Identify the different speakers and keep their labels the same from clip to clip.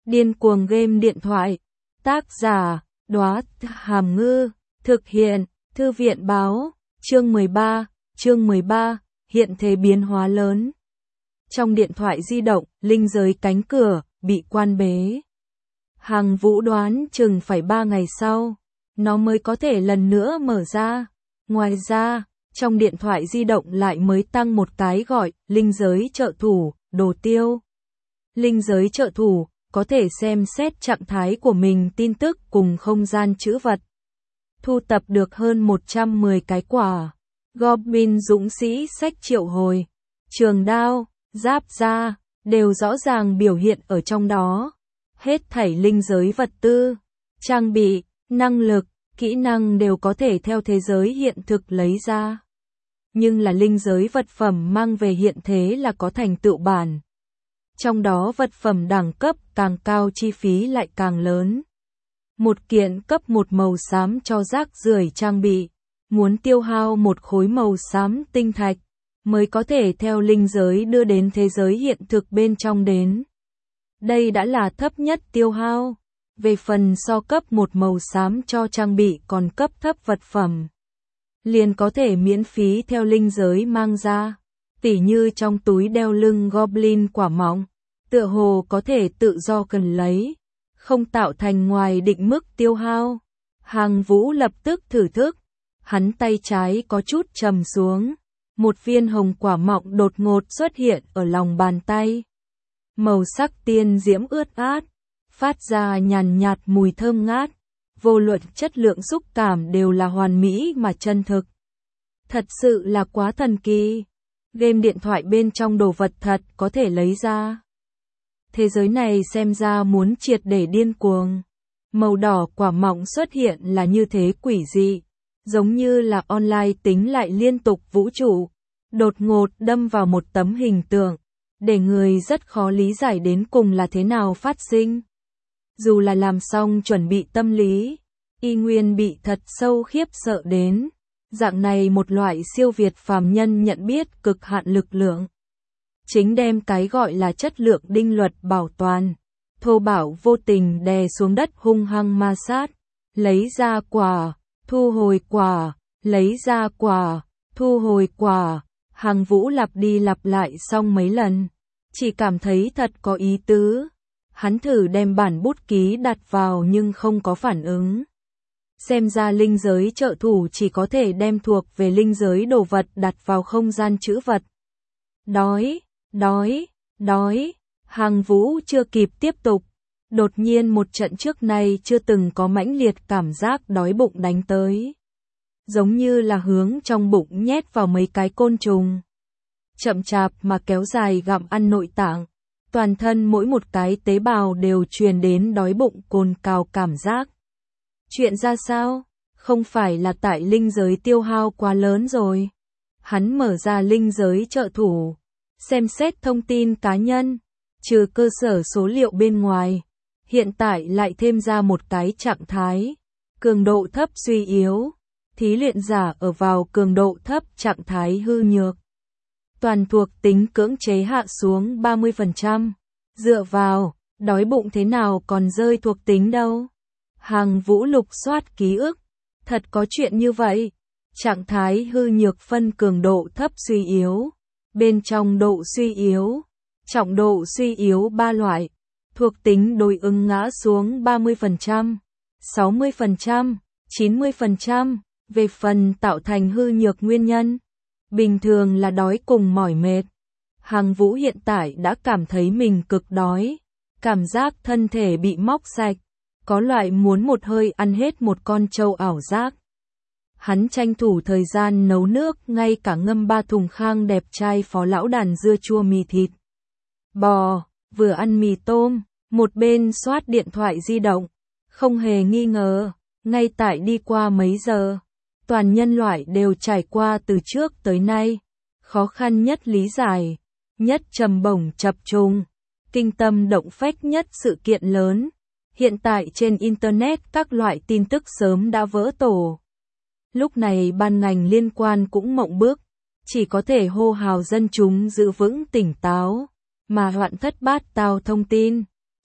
Speaker 1: Điên cuồng game điện thoại. Tác giả, Đóa Hàm Ngư. Thực hiện, Thư viện Báo. Chương 13, hiện thế biến hóa lớn. Trong điện thoại di động, linh giới cánh cửa, bị quan bế. Hằng Vũ đoán chừng phải 3 ngày sau, nó mới có thể lần nữa mở ra. Ngoài ra, trong điện thoại di động lại mới tăng một cái gọi, linh giới trợ thủ, đồ tiêu. Linh giới trợ thủ, có thể xem xét trạng thái của mình tin tức cùng không gian trữ vật. Thu tập được hơn 110 cái quả. Goblin dũng sĩ sách triệu hồi. Trường đao, giáp da, đều rõ ràng biểu hiện ở trong đó. Hết thảy linh giới vật tư, trang bị, năng lực, kỹ năng đều có thể theo thế giới hiện thực lấy ra. Nhưng là linh giới vật phẩm mang về hiện thế là có thành tựu bản. Trong đó vật phẩm đẳng cấp càng cao chi phí lại càng lớn. Một kiện cấp 1 màu xám cho rác rưởi trang bị, muốn tiêu hao một khối màu xám tinh thạch, mới có thể theo linh giới đưa đến thế giới hiện thực bên trong đến. Đây đã là thấp nhất tiêu hao. Về phần so cấp 1 màu xám cho trang bị còn cấp thấp vật phẩm, liền có thể miễn phí theo linh giới mang ra. Tỉ như trong túi đeo lưng Goblin quả mọng, tựa hồ có thể tự do cần lấy, không tạo thành ngoài định mức tiêu hao. Hằng Vũ lập tức thử thức, hắn tay trái có chút trầm xuống, một viên hồng quả mọng đột ngột xuất hiện ở lòng bàn tay. Màu sắc tiên diễm ướt át, phát ra nhàn nhạt mùi thơm ngát, vô luận chất lượng xúc cảm đều là hoàn mỹ mà chân thực. Thật sự là quá thần kỳ. Game điện thoại bên trong đồ vật thật có thể lấy ra. Thế giới này xem ra muốn triệt để điên cuồng. Màu đỏ quả mọng xuất hiện là như thế quỷ dị, giống như là online tính lại liên tục vũ trụ, đột ngột đâm vào một tấm hình tượng, để người rất khó lý giải đến cùng là thế nào phát sinh. Dù là làm xong chuẩn bị tâm lý, y nguyên bị thật sâu khiếp sợ đến. Dạng này một loại siêu việt phàm nhân nhận biết cực hạn lực lượng. Chính đem cái gọi là chất lượng đinh luật bảo toàn. Thô bạo vô tình đè xuống đất hung hăng ma sát. Lấy ra quả, thu hồi quả, lấy ra quả, thu hồi quả. Hằng Vũ lặp đi lặp lại xong mấy lần. Chỉ cảm thấy thật có ý tứ. Hắn thử đem bản bút ký đặt vào nhưng không có phản ứng. Xem ra linh giới trợ thủ chỉ có thể đem thuộc về linh giới đồ vật đặt vào không gian trữ vật. Đói. Hằng Vũ chưa kịp tiếp tục. Đột nhiên một trận trước nay chưa từng có mãnh liệt cảm giác đói bụng đánh tới. Giống như là hướng trong bụng nhét vào mấy cái côn trùng. Chậm chạp mà kéo dài gặm ăn nội tạng. Toàn thân mỗi một cái tế bào đều truyền đến đói bụng cồn cào cảm giác. Chuyện ra sao? Không phải là tại linh giới tiêu hao quá lớn rồi. Hắn mở ra linh giới trợ thủ, xem xét thông tin cá nhân, trừ cơ sở số liệu bên ngoài. Hiện tại lại thêm ra một cái trạng thái, cường độ thấp suy yếu, thí luyện giả ở vào cường độ thấp trạng thái hư nhược. Toàn thuộc tính cưỡng chế hạ xuống 30%, dựa vào, đói bụng thế nào còn rơi thuộc tính đâu. Hằng Vũ lục soát ký ức, thật có chuyện như vậy. Trạng thái hư nhược phân cường độ thấp suy yếu, bên trong độ suy yếu, trọng độ suy yếu 3 loại, thuộc tính đối ứng ngã xuống 30%, 60%, 90%, về phần tạo thành hư nhược nguyên nhân. Bình thường là đói cùng mỏi mệt. Hằng Vũ hiện tại đã cảm thấy mình cực đói, cảm giác thân thể bị móc sạch. Có loại muốn một hơi ăn hết một con trâu ảo giác. Hắn tranh thủ thời gian nấu nước, ngay cả ngâm 3 thùng khang đẹp trai phó lão đàn dưa chua mì thịt bò, vừa ăn mì tôm, một bên soát điện thoại di động. Không hề nghi ngờ, ngay tại đi qua mấy giờ, toàn nhân loại đều trải qua từ trước tới nay, khó khăn nhất lý giải, nhất trầm bổng chập trùng, kinh tâm động phách nhất sự kiện lớn. Hiện tại trên Internet các loại tin tức sớm đã vỡ tổ. Lúc này ban ngành liên quan cũng mộng bức, chỉ có thể hô hào dân chúng giữ vững tỉnh táo, mà loạn thất bát tao thông tin,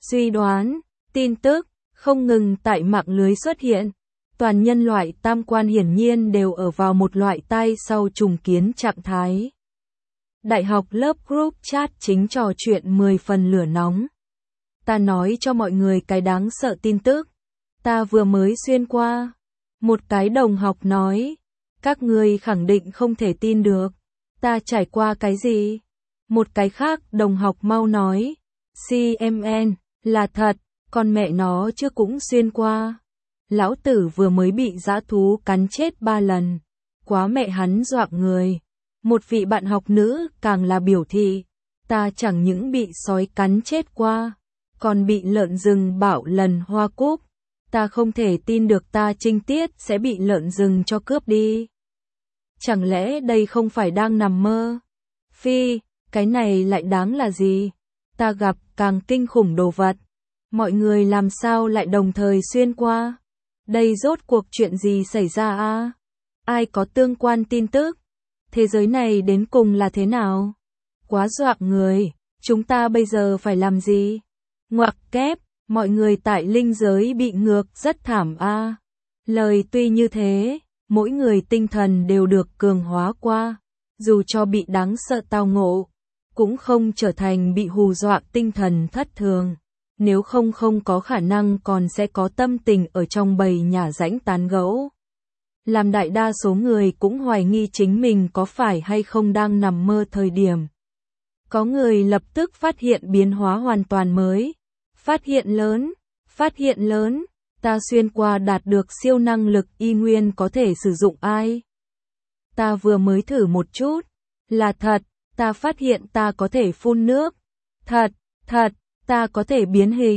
Speaker 1: suy đoán, tin tức, không ngừng tại mạng lưới xuất hiện. Toàn nhân loại tam quan hiển nhiên đều ở vào một loại tay sau trùng kiến trạng thái. Đại học lớp group chat chính trò chuyện 10 phần lửa nóng. Ta nói cho mọi người cái đáng sợ tin tức. Ta vừa mới xuyên qua. Một cái đồng học nói. Các ngươi khẳng định không thể tin được. Ta trải qua cái gì? Một cái khác đồng học mau nói. CMN, là thật, con mẹ nó chứ cũng xuyên qua. Lão tử vừa mới bị dã thú cắn chết 3 lần. Quá mẹ hắn dọa người. Một vị bạn học nữ càng là biểu thị. Ta chẳng những bị sói cắn chết qua, còn bị lợn rừng bạo lần Hoa Cúc. Ta không thể tin được ta trinh tiết sẽ bị lợn rừng cho cướp đi. Chẳng lẽ đây không phải đang nằm mơ? Phi, cái này lại đáng là gì? Ta gặp càng kinh khủng đồ vật. Mọi người làm sao lại đồng thời xuyên qua? Đây rốt cuộc chuyện gì xảy ra a? Ai có tương quan tin tức? Thế giới này đến cùng là thế nào? Quá dọa người, chúng ta bây giờ phải làm gì? Ngoặc kép, mọi người tại linh giới bị ngược rất thảm a. Lời tuy như thế, mỗi người tinh thần đều được cường hóa qua, dù cho bị đáng sợ tao ngộ, cũng không trở thành bị hù dọa tinh thần thất thường. Nếu không có khả năng còn sẽ có tâm tình ở trong bầy nhả rãnh tán gẫu. Làm đại đa số người cũng hoài nghi chính mình có phải hay không đang nằm mơ thời điểm. Có người lập tức phát hiện biến hóa hoàn toàn mới. Phát hiện lớn, ta xuyên qua đạt được siêu năng lực y nguyên có thể sử dụng ai. Ta vừa mới thử một chút, là thật, ta phát hiện ta có thể phun nước. Thật, ta có thể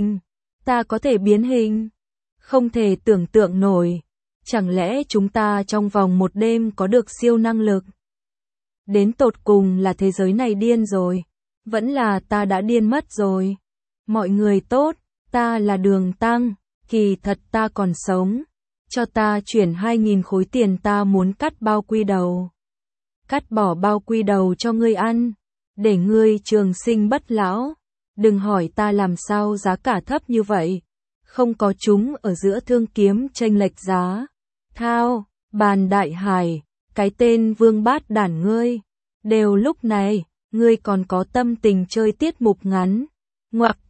Speaker 1: biến hình. Không thể tưởng tượng nổi. Chẳng lẽ chúng ta trong vòng một đêm có được siêu năng lực? Đến tột cùng là thế giới này điên rồi. Vẫn là ta đã điên mất rồi. Mọi người tốt, ta là Đường Tăng. Kỳ thật ta còn sống. Cho ta chuyển 2.000 khối tiền, ta muốn cắt bao quy đầu. Cắt bỏ bao quy đầu cho ngươi ăn. Để ngươi trường sinh bất lão. Đừng hỏi ta làm sao giá cả thấp như vậy. Không có chúng ở giữa thương kiếm chênh lệch giá. Thao, bàn đại hải, cái tên vương bát đản ngươi. Đều lúc này, ngươi còn có tâm tình chơi tiết mục ngắn. Ngoặc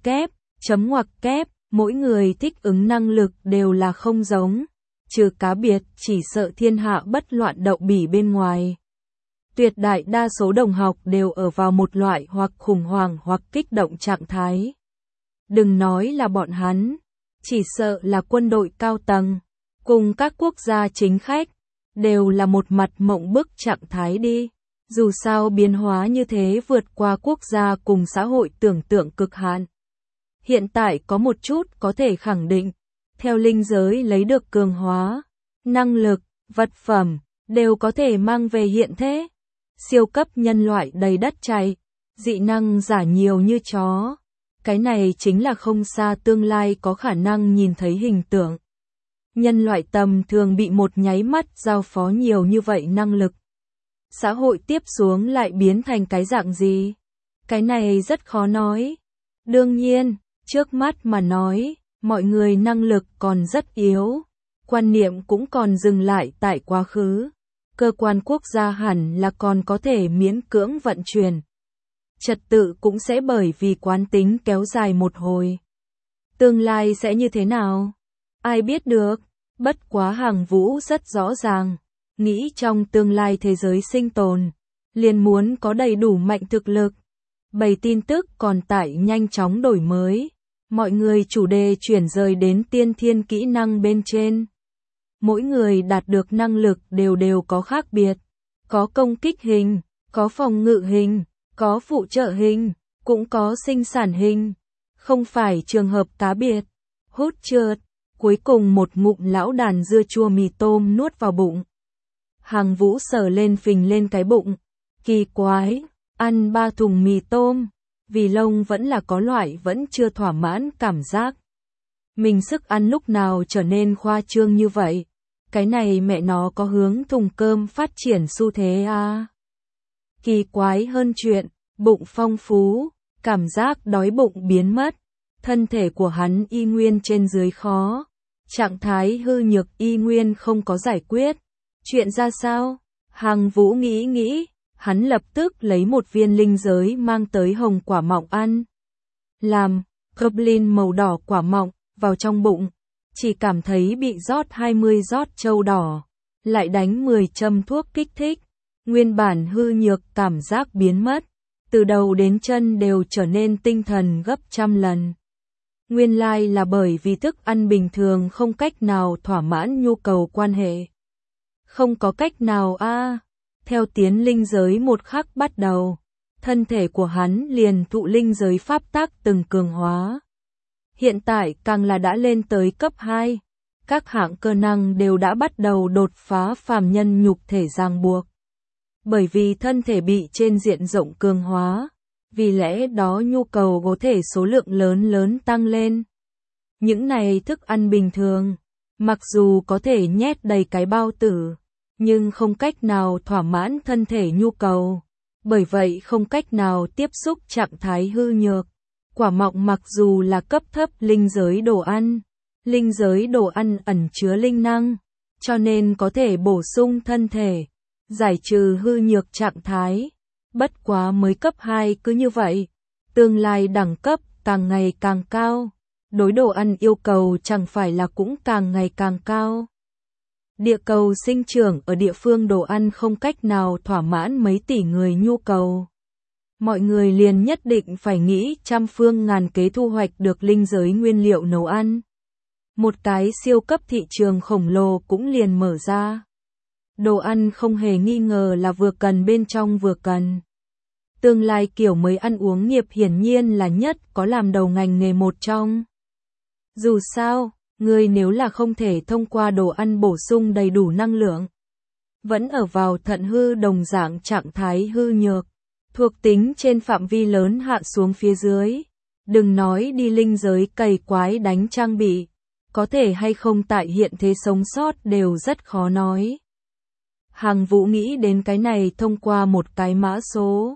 Speaker 1: kép, mỗi người thích ứng năng lực đều là không giống. Trừ cá biệt chỉ sợ thiên hạ bất loạn đậu bỉ bên ngoài. Tuyệt đại đa số đồng học đều ở vào một loại hoặc khủng hoảng hoặc kích động trạng thái. Đừng nói là bọn hắn, chỉ sợ là quân đội cao tầng, cùng các quốc gia chính khách, đều là một mặt mộng bức trạng thái đi. Dù sao biến hóa như thế vượt qua quốc gia cùng xã hội tưởng tượng cực hạn. Hiện tại có một chút có thể khẳng định, theo linh giới lấy được cường hóa, năng lực, vật phẩm, đều có thể mang về hiện thế. Siêu cấp nhân loại đầy đất chạy, dị năng giả nhiều như chó. Cái này chính là không xa tương lai có khả năng nhìn thấy hình tượng. Nhân loại tầm thường bị một nháy mắt giao phó nhiều như vậy năng lực. Xã hội tiếp xuống lại biến thành cái dạng gì? Cái này rất khó nói. Đương nhiên, trước mắt mà nói, mọi người năng lực còn rất yếu. Quan niệm cũng còn dừng lại tại quá khứ. Cơ quan quốc gia hẳn là còn có thể miễn cưỡng vận chuyển. Trật tự cũng sẽ bởi vì quán tính kéo dài một hồi. Tương lai sẽ như thế nào? Ai biết được, bất quá Hàng Vũ rất rõ ràng. Nghĩ trong tương lai thế giới sinh tồn, liền muốn có đầy đủ mạnh thực lực. Bầy tin tức còn tại nhanh chóng đổi mới. Mọi người chủ đề chuyển rời đến tiên thiên kỹ năng bên trên. Mỗi người đạt được năng lực đều có khác biệt. Có công kích hình, có phòng ngự hình, có phụ trợ hình, cũng có sinh sản hình. Không phải trường hợp cá biệt. Hút trượt, cuối cùng một ngụm lão đàn dưa chua mì tôm nuốt vào bụng. Hàng Vũ sờ lên phình lên cái bụng. Kỳ quái, ăn 3 thùng mì tôm, vì lông vẫn là có loại vẫn chưa thỏa mãn cảm giác. Mình sức ăn lúc nào trở nên khoa trương như vậy? Cái này mẹ nó có hướng thùng cơm phát triển xu thế à? Kỳ quái hơn chuyện, bụng phong phú, cảm giác đói bụng biến mất. thân thể của hắn y nguyên trên dưới khó. Trạng thái hư nhược y nguyên không có giải quyết. Chuyện ra sao? Hằng Vũ nghĩ, hắn lập tức lấy một viên linh giới mang tới hồng quả mọng ăn. Làm, goblin màu đỏ quả mọng, vào trong bụng. Chỉ cảm thấy bị rót 20 rót châu đỏ. Lại đánh 10 châm thuốc kích thích. Nguyên bản hư nhược cảm giác biến mất. Từ đầu đến chân đều trở nên tinh thần gấp trăm lần. Nguyên lai là bởi vì thức ăn bình thường không cách nào thỏa mãn nhu cầu quan hệ. Không có cách nào Theo tiến linh giới một khắc bắt đầu, thân thể của hắn liền thụ linh giới pháp tắc từng cường hóa. Hiện tại càng là đã lên tới cấp 2, các hạng cơ năng đều đã bắt đầu đột phá phàm nhân nhục thể ràng buộc. Bởi vì thân thể bị trên diện rộng cường hóa, vì lẽ đó nhu cầu có thể số lượng lớn tăng lên. Những này thức ăn bình thường, mặc dù có thể nhét đầy cái bao tử, nhưng không cách nào thỏa mãn thân thể nhu cầu, bởi vậy không cách nào tiếp xúc trạng thái hư nhược. Quả mọng mặc dù là cấp thấp linh giới đồ ăn ẩn chứa linh năng, cho nên có thể bổ sung thân thể, giải trừ hư nhược trạng thái. Bất quá mới cấp 2 cứ như vậy, tương lai đẳng cấp càng ngày càng cao, đối đồ ăn yêu cầu chẳng phải là cũng càng ngày càng cao. Địa cầu sinh trưởng ở địa phương đồ ăn không cách nào thỏa mãn mấy tỷ người nhu cầu. Mọi người liền nhất định phải nghĩ trăm phương ngàn kế thu hoạch được linh giới nguyên liệu nấu ăn. Một cái siêu cấp thị trường khổng lồ cũng liền mở ra. Đồ ăn không hề nghi ngờ là vừa cần bên trong vừa cần. Tương lai kiểu mới ăn uống nghiệp hiển nhiên là nhất có làm đầu ngành nghề một trong. Dù sao, người nếu là không thể thông qua đồ ăn bổ sung đầy đủ năng lượng, vẫn ở vào thận hư đồng dạng trạng thái hư nhược, thuộc tính trên phạm vi lớn hạ xuống phía dưới. Đừng nói đi linh giới cày quái đánh trang bị, có thể hay không tại hiện thế sống sót đều rất khó nói. Hằng Vũ nghĩ đến cái này thông qua một cái mã số.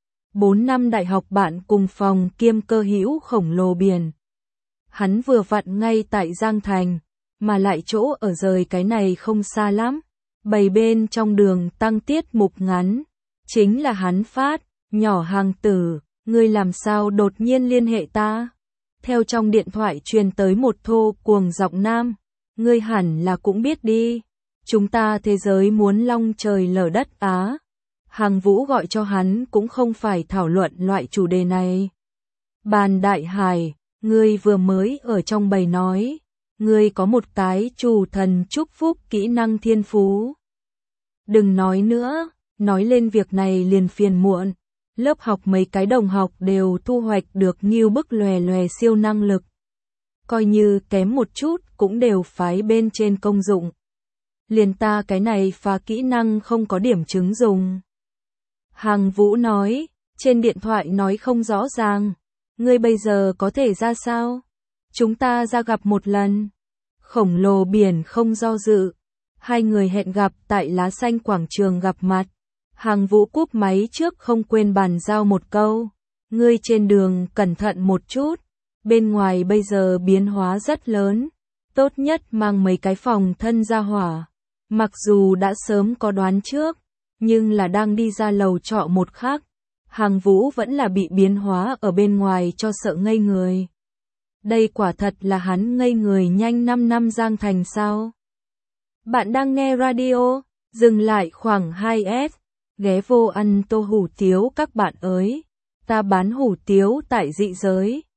Speaker 1: 4 năm đại học bạn cùng phòng kiêm cơ hữu khổng lồ biển. Hắn vừa vặn ngay tại Giang Thành, mà lại chỗ ở rời cái này không xa lắm. Bày bên trong đường tăng tiết mục ngắn. Chính là hắn phát, nhỏ Hàng tử, ngươi làm sao đột nhiên liên hệ ta? Theo trong điện thoại truyền tới một thô cuồng giọng nam. Ngươi hẳn là cũng biết đi. Chúng ta thế giới muốn long trời lở đất á. Hằng Vũ gọi cho hắn cũng không phải thảo luận loại chủ đề này. Bàn Đại Hải, ngươi vừa mới ở trong bầy nói, ngươi có một cái chủ thần chúc phúc kỹ năng thiên phú. Đừng nói nữa, nói lên việc này liền phiền muộn. Lớp học mấy cái đồng học đều thu hoạch được nghiêu bức lòe lòe siêu năng lực. Coi như kém một chút cũng đều phái bên trên công dụng. Liền ta cái này phá kỹ năng không có điểm chứng dùng. Hằng Vũ nói, trên điện thoại nói không rõ ràng. Ngươi bây giờ có thể ra sao? Chúng ta ra gặp một lần. Khổng lồ biển không do dự. Hai người hẹn gặp tại lá xanh quảng trường gặp mặt. Hằng Vũ cúp máy trước không quên bàn giao một câu. Ngươi trên đường cẩn thận một chút. Bên ngoài bây giờ biến hóa rất lớn. Tốt nhất mang mấy cái phòng thân ra hỏa. Mặc dù đã sớm có đoán trước, nhưng là đang đi ra lầu trọ một khắc. Hằng Vũ vẫn là bị biến hóa ở bên ngoài cho sợ ngây người. Đây quả thật là hắn ngây người nhanh 5 năm Giang Thành sao? Bạn đang nghe radio, dừng lại khoảng 2S, ghé vô ăn tô hủ tiếu các bạn ơi. Ta bán hủ tiếu tại dị giới.